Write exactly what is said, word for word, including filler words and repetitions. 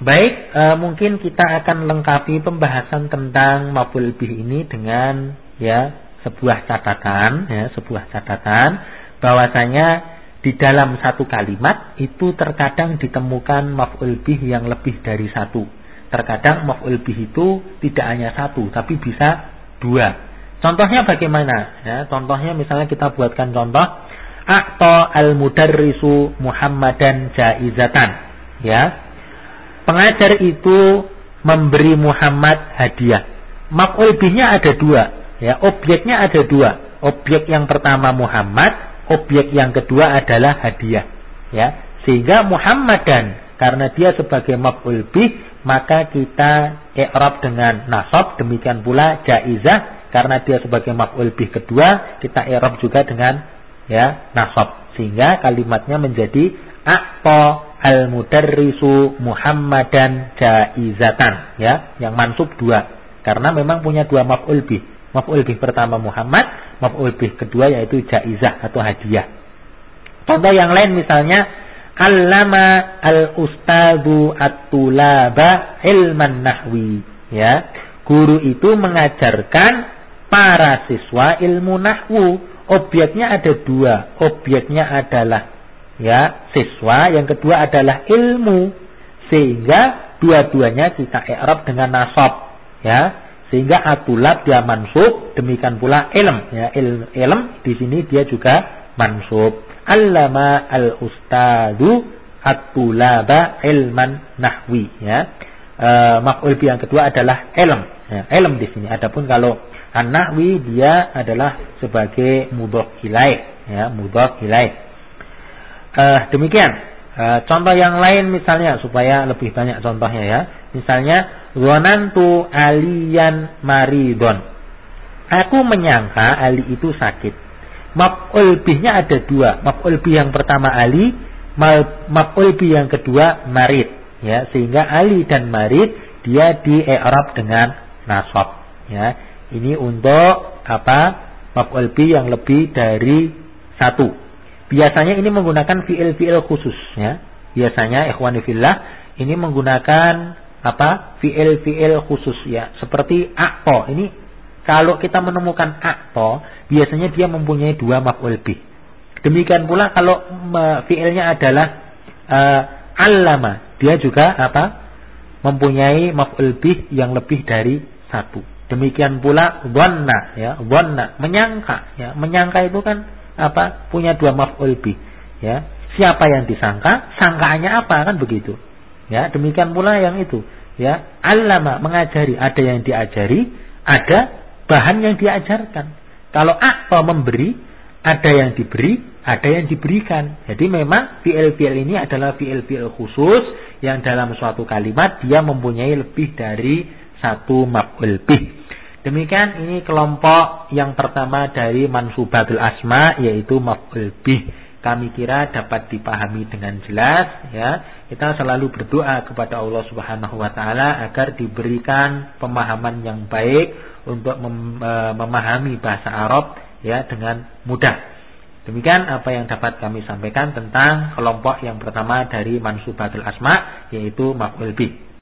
Baik, e, mungkin kita akan lengkapi pembahasan tentang maf'ul bih ini dengan ya sebuah catatan, ya sebuah catatan bahwasanya di dalam satu kalimat itu terkadang ditemukan maf'ul bih yang lebih dari satu. Terkadang maf'ul bih itu tidak hanya satu, tapi bisa dua. Contohnya bagaimana? Ya, contohnya misalnya kita buatkan contoh, a'ta al-mudarrisu Muhammadan jaizatan. Ya. Pengajar itu memberi Muhammad hadiah. Maf'ul bihnya ada dua, ya, objeknya ada dua. Objek yang pertama Muhammad, objek yang kedua adalah hadiah, ya. Sehingga Muhammadan karena dia sebagai maf'ul bih, maka kita i'rab dengan nasab. Demikian pula jaizah karena dia sebagai maf'ul bih kedua, kita i'rab juga dengan ya nasab. Sehingga kalimatnya menjadi a'ta al-mudarrisu Muhammadan jaizatan, ya, yang mansub dua karena memang punya dua maf'ul bih. Maf'ul bih pertama Muhammad, maf'ul bih kedua yaitu jaizah atau hadiah. Contoh yang lain misalnya allama al-ustadzu at-tulaba ilman nahwi, ya. Guru itu mengajarkan para siswa ilmu nahwu. Objeknya ada dua, objeknya adalah ya siswa, yang kedua adalah ilmu, sehingga dua-duanya kita i'rab dengan nasab, ya, sehingga atulab dia mansub, demikian pula ilm, ya, ilm, ilm di sini dia juga mansub. Allama al-ustadu at-tulaba ilman nahwi, ya. E, maf'ul bih yang kedua adalah ilm, ya, ilm di sini. Adapun kalau an-nahwi dia adalah sebagai mudhaf ilaih, ya, mudhaf ilaih. Uh, demikian uh, contoh yang lain misalnya supaya lebih banyak contohnya, ya. Misalnya dhanantu aliyan maridon, aku menyangka Ali itu sakit. Maf'ul bihnya ada dua, maf'ul bih yang pertama Ali, maf'ul bih yang kedua marid, ya, sehingga Ali dan marid dia di i'rab dengan nasab, ya. Ini untuk apa? Maf'ul bih yang lebih dari satu. Biasanya ini menggunakan fi'il-fi'il khusus, ya. Biasanya ikhwani fillah ini menggunakan apa? Fi'il-fi'il khusus, ya. Seperti a'ta. Ini kalau kita menemukan a'ta, biasanya dia mempunyai dua maf'ul bih. Demikian pula kalau fi'ilnya adalah uh, allama, dia juga apa? Mempunyai maf'ul bih yang lebih dari satu. Demikian pula dhanna, ya. Dhanna, menyangka, ya. Menyangka itu kan apa? Punya dua maf'ul bih, ya. Siapa yang disangka, sangkaannya apa, kan begitu, ya. Demikian pula yang itu, ya. Allama, mengajari, ada yang diajari, ada bahan yang diajarkan. Kalau a'ta memberi, ada yang diberi, ada yang diberikan. Jadi memang fi'il-fi'il ini adalah fi'il-fi'il khusus yang dalam suatu kalimat dia mempunyai lebih dari satu maf'ul bih. Demikian ini kelompok yang pertama dari mansubatul asma, yaitu maf'ul bih. Kami kira dapat dipahami dengan jelas, ya. Kita selalu berdoa kepada Allah Subhanahu wa taala agar diberikan pemahaman yang baik untuk mem memahami bahasa Arab, ya, dengan mudah. Demikian apa yang dapat kami sampaikan tentang kelompok yang pertama dari mansubatul asma, yaitu maf'ul bih.